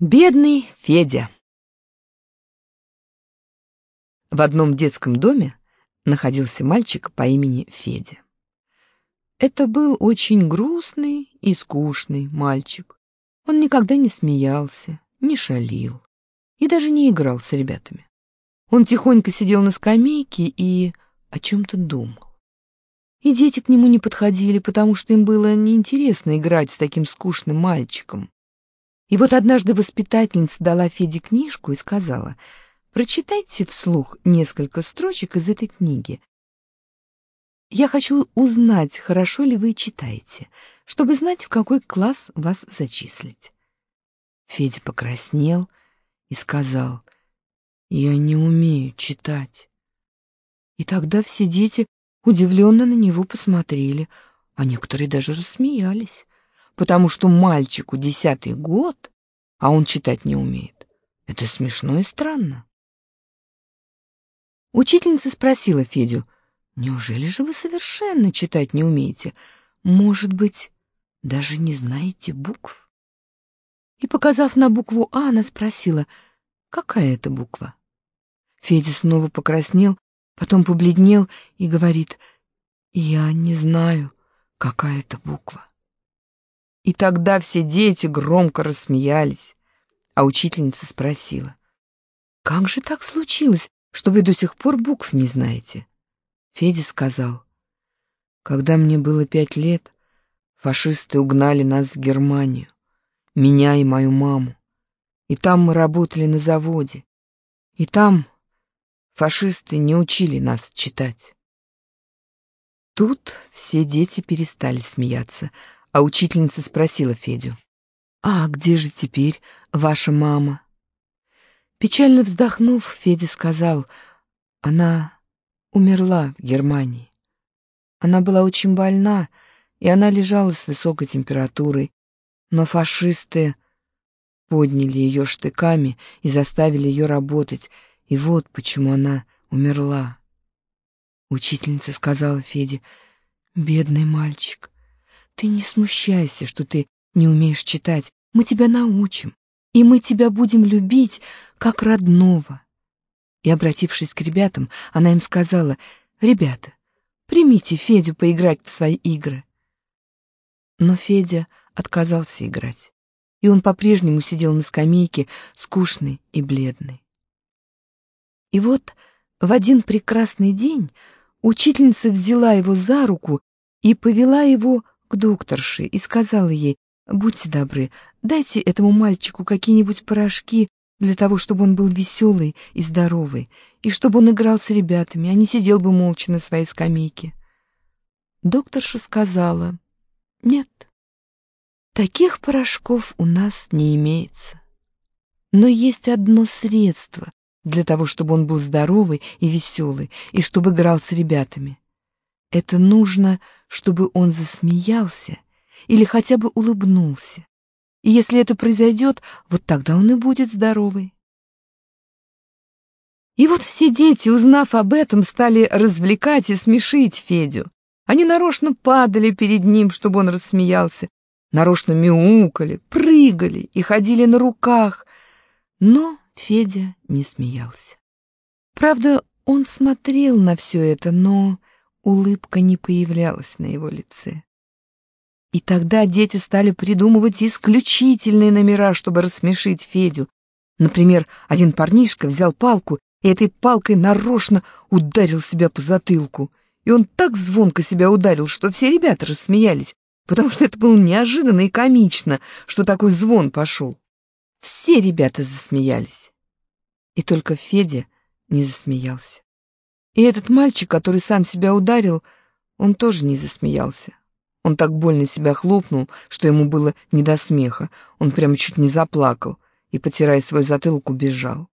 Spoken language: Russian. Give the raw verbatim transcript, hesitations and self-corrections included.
Бедный Федя. В одном детском доме находился мальчик по имени Федя. Это был очень грустный и скучный мальчик. Он никогда не смеялся, не шалил и даже не играл с ребятами. Он тихонько сидел на скамейке и о чем-то думал. И дети к нему не подходили, потому что им было неинтересно играть с таким скучным мальчиком. И вот однажды воспитательница дала Феде книжку и сказала: «Прочитайте вслух несколько строчек из этой книги. Я хочу узнать, хорошо ли вы читаете, чтобы знать, в какой класс вас зачислить». Федя покраснел и сказал: «Я не умею читать». И тогда все дети удивленно на него посмотрели, а некоторые даже рассмеялись, потому что мальчику десятый год, а он читать не умеет. Это смешно и странно. Учительница спросила Федю: «Неужели же вы совершенно читать не умеете? Может быть, даже не знаете букв?» И, показав на букву «А», она спросила: «Какая это буква?» Федя снова покраснел, потом побледнел и говорит: «Я не знаю, какая это буква». И тогда все дети громко рассмеялись, а учительница спросила: «Как же так случилось, что вы до сих пор букв не знаете?» Федя сказал: «Когда мне было пять лет, фашисты угнали нас в Германию, меня и мою маму, и там мы работали на заводе, и там фашисты не учили нас читать». Тут все дети перестали смеяться, а учительница спросила Федю: «А где же теперь ваша мама?» Печально вздохнув, Федя сказал: «Она умерла в Германии. Она была очень больна, и она лежала с высокой температурой, но фашисты подняли ее штыками и заставили ее работать, и вот почему она умерла». Учительница сказала Феде: «Бедный мальчик, ты не смущайся, что ты не умеешь читать. Мы тебя научим, и мы тебя будем любить, как родного». И, обратившись к ребятам, она им сказала: «Ребята, примите Федю поиграть в свои игры». Но Федя отказался играть, и он по-прежнему сидел на скамейке, скучный и бледный. И вот в один прекрасный день учительница взяла его за руку и повела его к докторше и сказала ей: «Будьте добры, дайте этому мальчику какие-нибудь порошки для того, чтобы он был веселый и здоровый, и чтобы он играл с ребятами, а не сидел бы молча на своей скамейке». Докторша сказала: «Нет, таких порошков у нас не имеется. Но есть одно средство для того, чтобы он был здоровый и веселый, и чтобы играл с ребятами. Это нужно, чтобы он засмеялся или хотя бы улыбнулся. И если это произойдет, вот тогда он и будет здоровый». И вот все дети, узнав об этом, стали развлекать и смешить Федю. Они нарочно падали перед ним, чтобы он рассмеялся, нарочно мяукали, прыгали и ходили на руках. Но Федя не смеялся. Правда, он смотрел на все это, но улыбка не появлялась на его лице. И тогда дети стали придумывать исключительные номера, чтобы рассмешить Федю. Например, один парнишка взял палку и этой палкой нарочно ударил себя по затылку. И он так звонко себя ударил, что все ребята рассмеялись, потому что это было неожиданно и комично, что такой звон пошел. Все ребята засмеялись, и только Федя не засмеялся. И этот мальчик, который сам себя ударил, он тоже не засмеялся. Он так больно себя хлопнул, что ему было не до смеха. Он прямо чуть не заплакал и, потирая свой затылок, убежал.